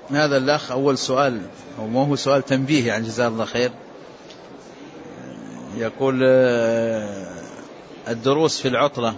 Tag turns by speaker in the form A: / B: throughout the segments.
A: هذا الأخ أول سؤال، أو ما هو سؤال تنبيه يعني، جزاه الله خير. يقول الدروس في العطلة.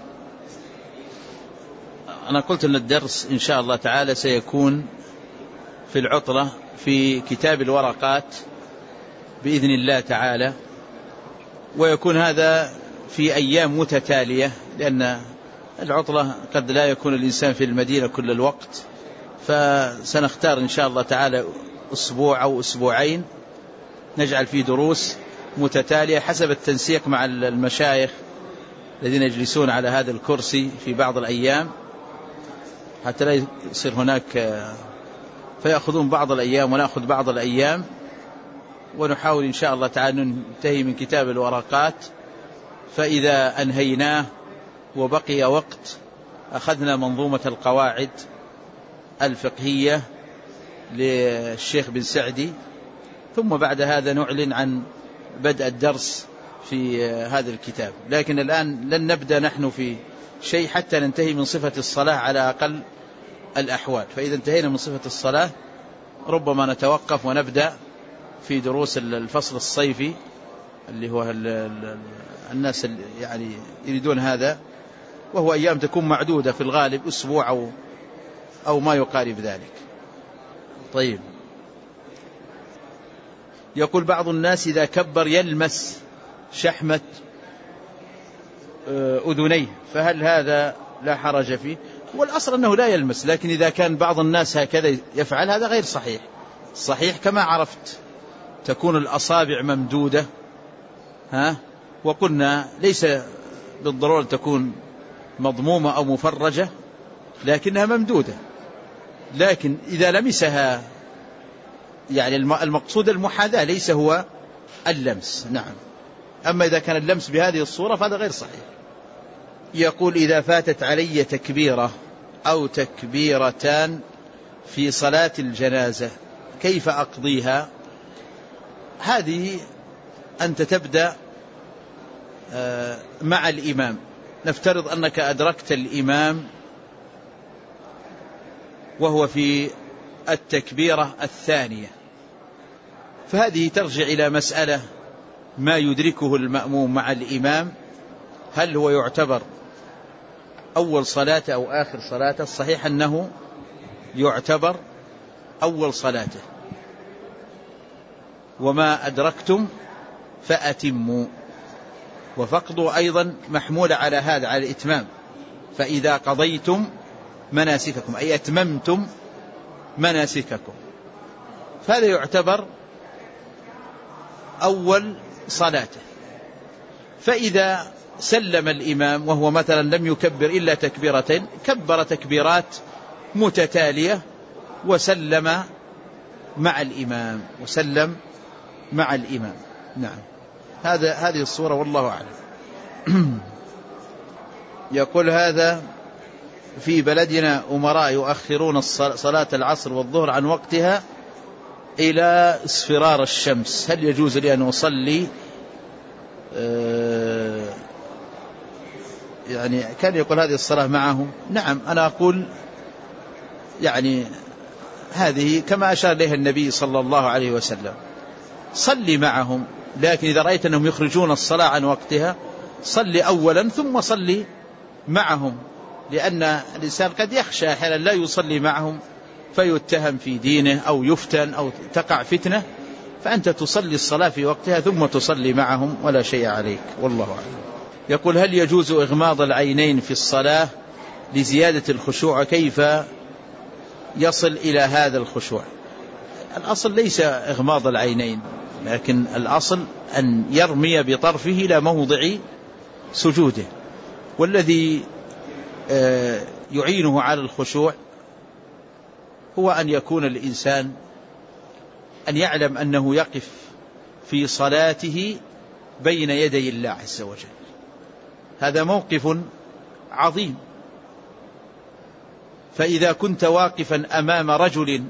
A: أنا قلت أن الدرس إن شاء الله تعالى سيكون في العطلة في كتاب الورقات بإذن الله تعالى، ويكون هذا في أيام متتالية، لأن العطلة قد لا يكون الإنسان في المدينة كل الوقت، فسنختار إن شاء الله تعالى أسبوع أو أسبوعين نجعل فيه دروس متتالية حسب التنسيق مع المشايخ الذين يجلسون على هذا الكرسي في بعض الأيام، حتى لا يصير هناك فيأخذون بعض الأيام ونأخذ بعض الأيام، ونحاول إن شاء الله تعالى ننتهي من كتاب الورقات، فإذا أنهيناه وبقي وقت أخذنا منظومة القواعد الفقهية للشيخ بن سعدي، ثم بعد هذا نعلن عن بدء الدرس في هذا الكتاب. لكن الآن لن نبدأ نحن في شيء حتى ننتهي من صفة الصلاة على أقل الأحوال، فإذا انتهينا من صفة الصلاة ربما نتوقف ونبدأ في دروس الفصل الصيفي اللي هو الناس يعني يريدون هذا، وهو أيام تكون معدودة في الغالب أسبوع أو ما يقارب ذلك. طيب، يقول بعض الناس إذا كبر يلمس شحمة أذنيه، فهل هذا لا حرج فيه؟ والأصل أنه لا يلمس، لكن إذا كان بعض الناس هكذا يفعل هذا غير صحيح. صحيح كما عرفت تكون الأصابع ممدودة، وقلنا ليس بالضرورة تكون مضمومة أو مفرجة، لكنها ممدودة. لكن إذا لمسها يعني المقصود المحاذاة ليس هو اللمس. نعم. أما إذا كان اللمس بهذه الصورة فهذا غير صحيح. يقول إذا فاتت علي تكبيرة أو تكبيرتان في صلاة الجنازة كيف أقضيها؟ هذه أنت تبدأ مع الإمام. نفترض أنك أدركت الإمام وهو في التكبيرة الثانية، فهذه ترجع إلى مسألة ما يدركه المأموم مع الإمام، هل هو يعتبر أول صلاة أو آخر صلاة؟ الصحيح أنه يعتبر أول صلاته، وما أدركتم فأتموا، وفقدوا أيضا محمول على هذا، على الإتمام. فإذا قضيتم مناسككم أي أتممتم مناسككم، فهذا يعتبر أول صلاته. فإذا سلم الإمام وهو مثلا لم يكبر إلا تكبيرتين، كبر تكبيرات متتالية وسلم مع الإمام نعم. هذه الصورة والله أعلم. يقول هذا في بلدنا أمراء يؤخرون صلاة العصر والظهر عن وقتها إلى اصفرار الشمس، هل يجوز لي أن أصلي؟ يعني كان يقول هذه الصلاة معهم. نعم، أنا أقول يعني هذه كما أشار إليها النبي صلى الله عليه وسلم، صلي معهم، لكن إذا رأيت أنهم يخرجون الصلاة عن وقتها صلي أولا ثم صلي معهم، لأن الإنسان قد يخشى أحيانا لا يصلي معهم فيتهم في دينه أو يفتن أو تقع فتنة، فأنت تصلي الصلاة في وقتها ثم تصلي معهم ولا شيء عليك، والله أعلم. يقول هل يجوز إغماض العينين في الصلاة لزيادة الخشوع؟ كيف يصل إلى هذا الخشوع؟ الأصل ليس إغماض العينين، لكن الأصل أن يرمي بطرفه إلى موضع سجوده، والذي يعينه على الخشوع هو أن يكون الإنسان أن يعلم أنه يقف في صلاته بين يدي الله عز وجل، هذا موقف عظيم. فإذا كنت واقفا أمام رجل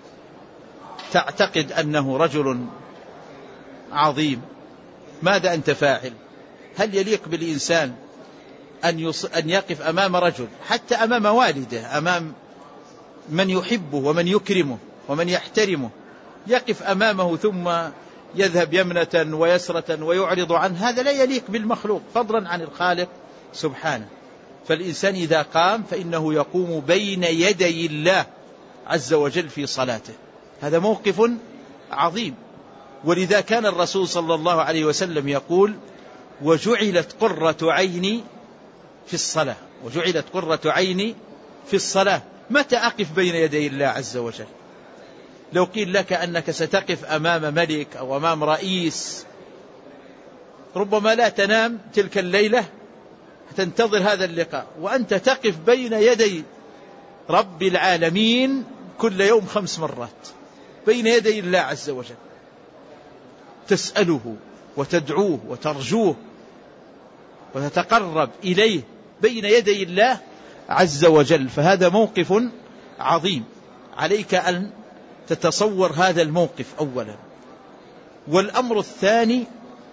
A: تعتقد أنه رجل عظيم، ماذا أنت فاعل؟ هل يليق بالإنسان أن يقف أمام رجل، حتى أمام والده، أمام من يحبه ومن يكرمه، ومن يحترمه يقف أمامه ثم يذهب يمنة ويسرة ويعرض عنه، هذا لا يليق بالمخلوق فضلا عن الخالق سبحانه. فالإنسان إذا قام فإنه يقوم بين يدي الله عز وجل في صلاته، هذا موقف عظيم. ولذا كان الرسول صلى الله عليه وسلم يقول: وجعلت قرة عيني في الصلاة، وجعلت قرة عيني في الصلاة. متى أقف بين يدي الله عز وجل؟ لو قيل لك أنك ستقف أمام ملك أو أمام رئيس، ربما لا تنام تلك الليلة، تنتظر هذا اللقاء، وأنت تقف بين يدي رب العالمين كل يوم 5 مرات بين يدي الله عز وجل، تسأله وتدعوه وترجوه وتتقرب إليه بين يدي الله عز وجل. فهذا موقف عظيم، عليك أن تتصور هذا الموقف أولا. والأمر الثاني: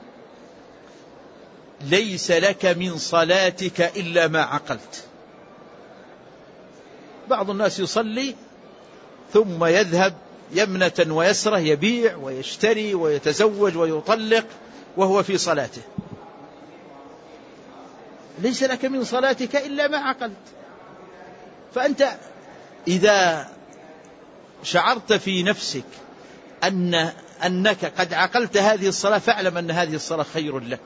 A: ليس لك من صلاتك إلا ما عقلت. بعض الناس يصلي ثم يذهب يمنة ويسرة، يبيع ويشتري ويتزوج ويطلق وهو في صلاته. ليس لك من صلاتك إلا ما عقلت. فأنت إذا شعرت في نفسك أنك قد عقلت هذه الصلاة فاعلم أن هذه الصلاة خير لك.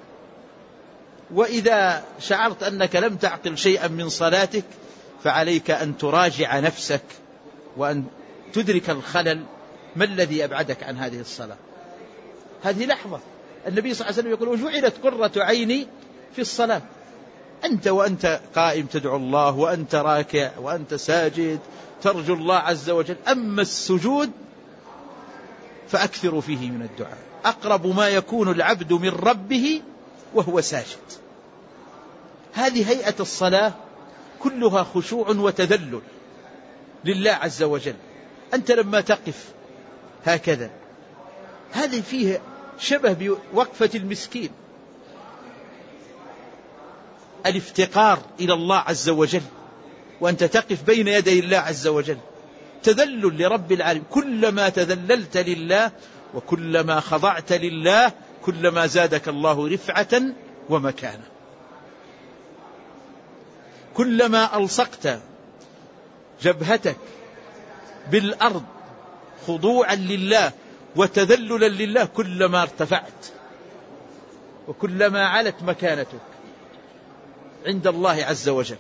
A: وإذا شعرت أنك لم تعقل شيئا من صلاتك فعليك أن تراجع نفسك وأن تدرك الخلل، ما الذي أبعدك عن هذه الصلاة. هذه لحظة النبي صلى الله عليه وسلم يقول: وجعلت قرة عيني في الصلاة. أنت وأنت قائم تدعو الله، وأنت راكع، وأنت ساجد ترجو الله عز وجل. أما السجود فأكثر فيه من الدعاء، أقرب ما يكون العبد من ربه وهو ساجد. هذه هيئة الصلاة كلها خشوع وتذلل لله عز وجل. أنت لما تقف هكذا هذه فيه شبه بوقفة المسكين، الافتقار إلى الله عز وجل، وأنت تقف بين يدي الله عز وجل، تذلل لرب العالمين. كلما تذللت لله وكلما خضعت لله كلما زادك الله رفعة ومكانة. كلما ألصقت جبهتك بالأرض خضوعا لله وتذللا لله كلما ارتفعت وكلما علت مكانتك عند الله عز وجل.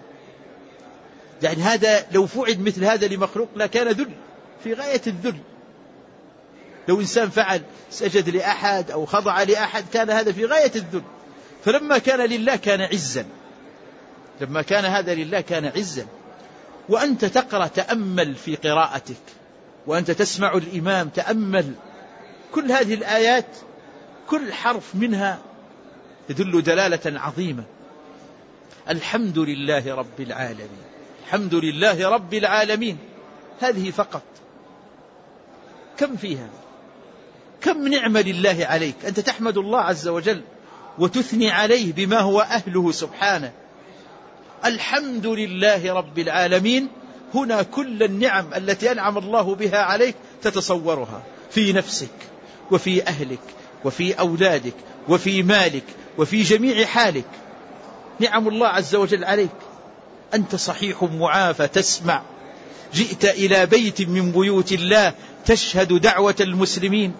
A: يعني هذا لو فعل مثل هذا لمخلوق لكان ذل في غاية الذل. لو إنسان فعل سجد لأحد أو خضع لأحد كان هذا في غاية الذل. فلما كان لله كان عزا، لما كان هذا لله كان عزا. وأنت تقرأ تأمل في قراءتك، وأنت تسمع الإمام تأمل كل هذه الآيات، كل حرف منها يدل دلالة عظيمة. الحمد لله رب العالمين، الحمد لله رب العالمين، هذه فقط. كم فيها؟ كم نعمة لله عليك، أنت تحمد الله عز وجل وتثني عليه بما هو أهله سبحانه. الحمد لله رب العالمين، هنا كل النعم التي أنعم الله بها عليك تتصورها في نفسك وفي أهلك وفي أولادك وفي مالك وفي جميع حالك. نعم الله عز وجل عليك. أنت صحيح معافى تسمع، جئت إلى بيت من بيوت الله تشهد دعوة المسلمين.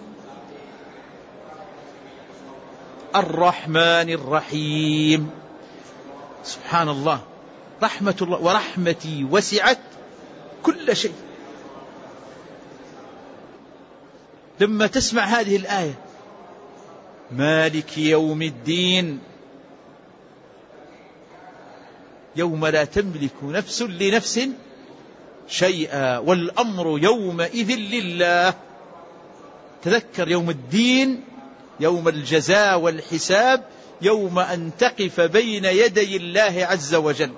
A: الرحمن الرحيم، سبحان الله، رحمة الله ورحمتي وسعت كل شيء. لما تسمع هذه الآية مالك يوم الدين، يوم لا تملك نفس لنفس شيئا والأمر يومئذ لله. تذكر يوم الدين، يوم الجزاء والحساب، يوم أن تقف بين يدي الله عز وجل.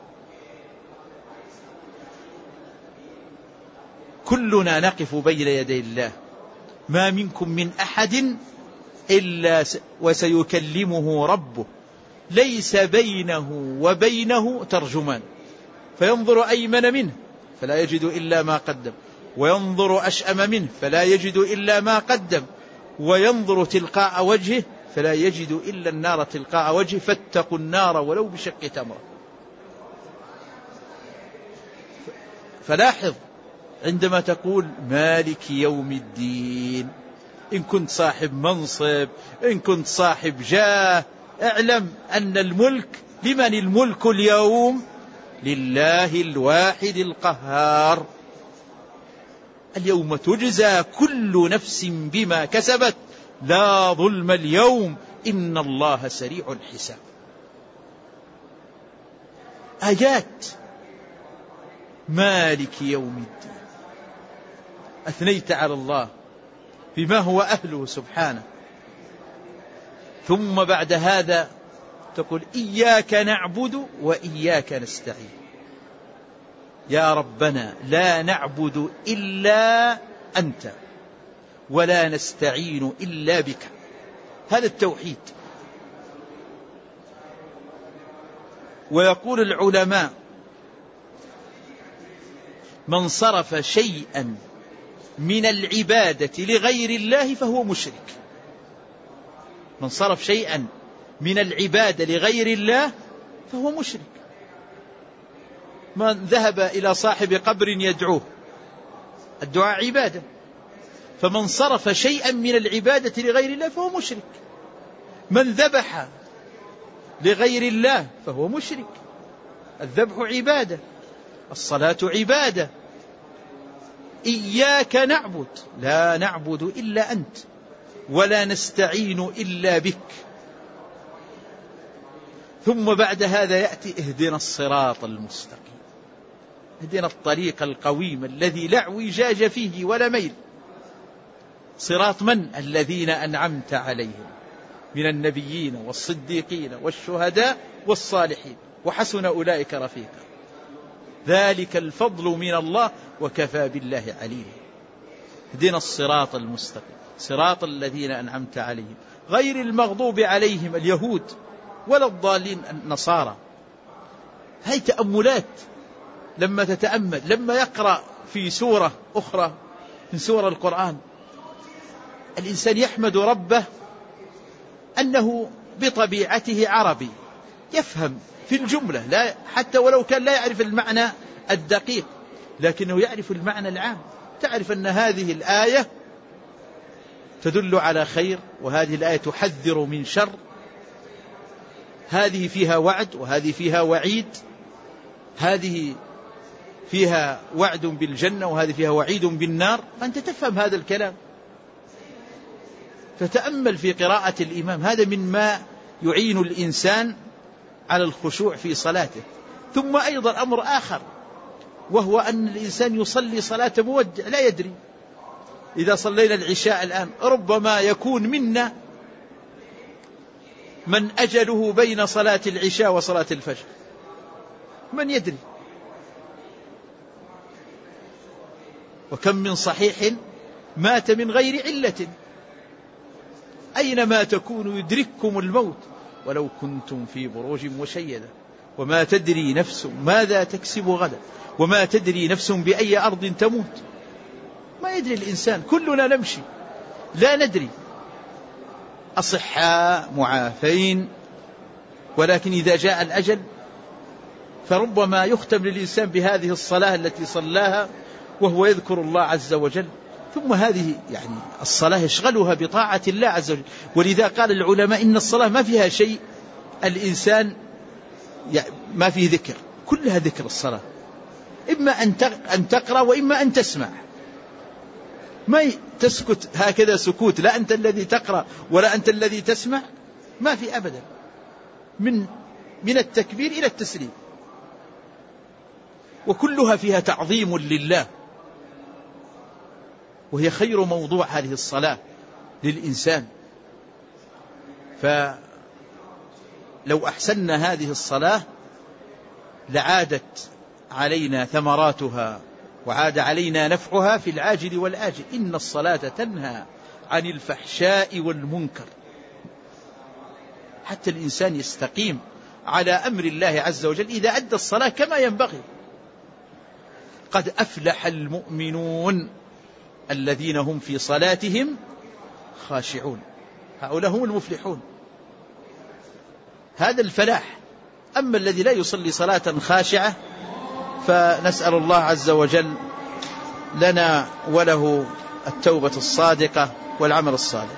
A: كلنا نقف بين يدي الله، ما منكم من أحد إلا وسيكلمه ربه ليس بينه وبينه ترجمان، فينظر أيمن منه فلا يجد إلا ما قدم، وينظر أشأم منه فلا يجد إلا ما قدم، وينظر تلقاء وجهه فلا يجد إلا النار تلقاء وجهه، فاتقوا النار ولو بشق تمرة. فلاحظ عندما تقول مالك يوم الدين، إن كنت صاحب منصب، إن كنت صاحب جاه، اعلم أن الملك لمن الملك اليوم؟ لله الواحد القهار. اليوم تجزى كل نفس بما كسبت لا ظلم اليوم إن الله سريع الحساب. آيات مالك يوم الدين، أثنيت على الله بما هو أهله سبحانه، ثم بعد هذا تقول إياك نعبد وإياك نستعين. يا ربنا لا نعبد إلا أنت ولا نستعين إلا بك. هذا التوحيد. ويقول العلماء من صرف شيئا من العبادة لغير الله فهو مشرك. من صرف شيئا من العبادة لغير الله فهو مشرك. من ذهب إلى صاحب قبر يدعوه، الدعاء عبادة، فمن صرف شيئا من العبادة لغير الله فهو مشرك. من ذبح لغير الله فهو مشرك. الذبح عبادة، الصلاة عبادة. إياك نعبد، لا نعبد إلا أنت ولا نستعين إلا بك. ثم بعد هذا يأتي اهدنا الصراط المستقيم، اهدنا الطريق القويم الذي لا اعوجاج فيه ولا ميل. صراط من؟ الذين أنعمت عليهم من النبيين والصديقين والشهداء والصالحين وحسن أولئك رفيقا، ذلك الفضل من الله وكفى بالله عليما. اهدنا الصراط المستقيم صراط الذين أنعمت عليهم غير المغضوب عليهم اليهود ولا الضالين النصارى. هاي تأملات لما تتأمل، لما يقرأ في سورة أخرى من سورة القرآن الإنسان يحمد ربه أنه بطبيعته عربي، يفهم في الجملة، لا حتى ولو كان لا يعرف المعنى الدقيق لكنه يعرف المعنى العام. تعرف أن هذه الآية تدل على خير، وهذه الآية تحذر من شر، هذه فيها وعد وهذه فيها وعيد، هذه فيها وعد بالجنة وهذه فيها وعيد بالنار. فأنت تفهم هذا الكلام، فتأمل في قراءة الإمام. هذا مما يعين الإنسان على الخشوع في صلاته. ثم أيضا أمر آخر، وهو أن الإنسان يصلي صلاة مودع لا يدري. إذا صلينا العشاء الآن ربما يكون منا من أجله بين صلاة العشاء وصلاة الفجر، من يدري. وكم من صحيح مات من غير علة. أينما تكونوا يدرككم الموت ولو كنتم في بروج مشيدة وما تدري نفس ماذا تكسب غدا وما تدري نفس بأي أرض تموت. ما يدري الإنسان، كلنا نمشي لا ندري، أصحاء معافين، ولكن إذا جاء الأجل فربما يختم للإنسان بهذه الصلاة التي صلاها وهو يذكر الله عز وجل. ثم هذه يعني الصلاة يشغلها بطاعة الله عز وجل. ولذا قال العلماء إن الصلاة ما فيها شيء الإنسان ما فيه ذكر، كلها ذكر الصلاة، إما أن تقرأ وإما أن تسمع. ما تسكت هكذا سكوت، لا أنت الذي تقرأ ولا أنت الذي تسمع، ما في أبدا، من التكبير إلى التسليم، وكلها فيها تعظيم لله، وهي خير موضوع هذه الصلاة للإنسان. فلو أحسننا هذه الصلاة لعادت علينا ثمراتها وعاد علينا نفعها في العاجل والآجل. إن الصلاة تنهى عن الفحشاء والمنكر، حتى الإنسان يستقيم على أمر الله عز وجل إذا أدى الصلاة كما ينبغي. قد أفلح المؤمنون الذين هم في صلاتهم خاشعون. هؤلاء هم المفلحون، هذا الفلاح. أما الذي لا يصلي صلاة خاشعة فنسأل الله عز وجل لنا وله التوبة الصادقة والعمل الصالح.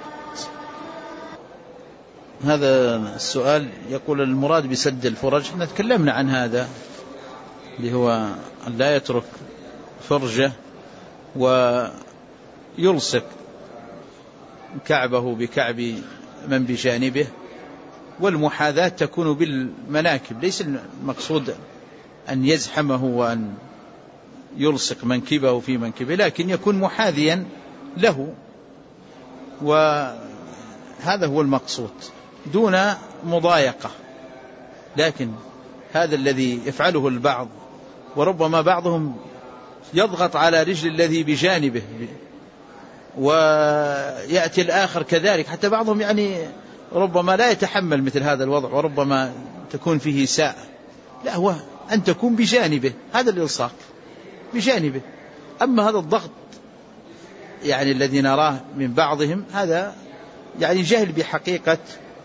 A: هذا السؤال يقول المراد بسد الفرج، احنا تكلمنا عن هذا، اللي هو أن لا يترك فرجة ويلصق كعبه بكعب من بجانبه، والمحاذاة تكون بالمناكب، ليس المقصود أن يزحمه وأن يلصق منكبه في منكبه، لكن يكون محاذيا له، وهذا هو المقصود دون مضايقة. لكن هذا الذي يفعله البعض، وربما بعضهم يضغط على رجل الذي بجانبه ويأتي الآخر كذلك، حتى بعضهم يعني ربما لا يتحمل مثل هذا الوضع، وربما تكون فيه ساء. لا، هو أن تكون بجانبه، هذا الإلصاق بجانبه. أما هذا الضغط يعني الذي نراه من بعضهم، هذا يعني جهل بحقيقة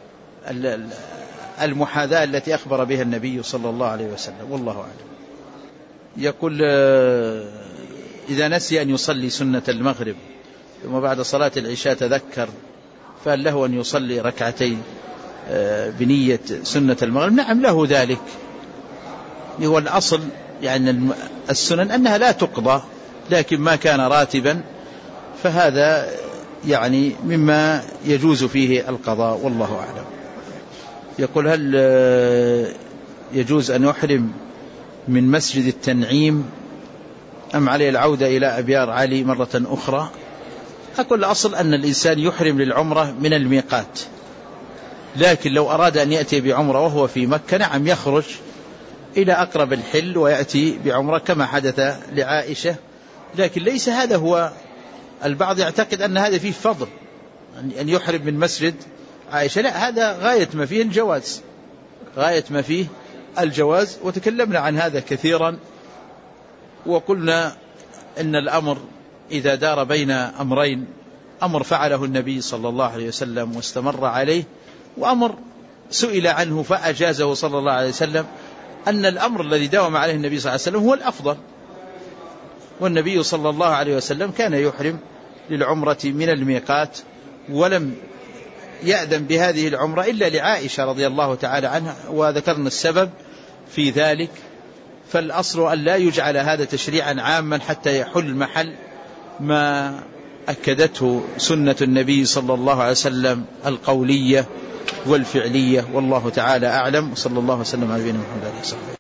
A: المحاذاة التي أخبر بها النبي صلى الله عليه وسلم، والله أعلم. يقول إذا نسي أن يصلي سنة المغرب ثم بعد صلاة العشاء تذكر، فهل له أن يصلي ركعتين بنية سنة المغرب؟ نعم، له ذلك. هو الأصل يعني السنن أنها لا تقضى، لكن ما كان راتبا فهذا يعني مما يجوز فيه القضاء، والله أعلم. يقول هل يجوز أن يحرم من مسجد التنعيم أم عليه العودة إلى أبيار علي مرة أخرى؟ أقول الأصل أن الإنسان يحرم للعمرة من الميقات، لكن لو أراد أن يأتي بعمرة وهو في مكة، نعم يخرج إلى أقرب الحل ويأتي بعمرة كما حدث لعائشة. لكن ليس هذا هو، البعض يعتقد أن هذا فيه فضل أن يحرم من مسجد عائشة، لا، هذا غاية ما فيه الجواز، غاية ما فيه الجواز. وتكلمنا عن هذا كثيرا، وقلنا إن الأمر إذا دار بين أمرين، أمر فعله النبي صلى الله عليه وسلم واستمر عليه، وأمر سئل عنه فأجازه صلى الله عليه وسلم، أن الأمر الذي داوم عليه النبي صلى الله عليه وسلم هو الأفضل. والنبي صلى الله عليه وسلم كان يحرم للعمرة من الميقات، ولم يأذن بهذه العمرة إلا لعائشة رضي الله تعالى عنها، وذكرنا السبب في ذلك. فالأصل أن لا يجعل هذا تشريعا عاما حتى يحل محل ما أكدته سنة النبي صلى الله عليه وسلم القولية والفعلية، والله تعالى أعلم. وصلى الله وسلم على نبينا محمد.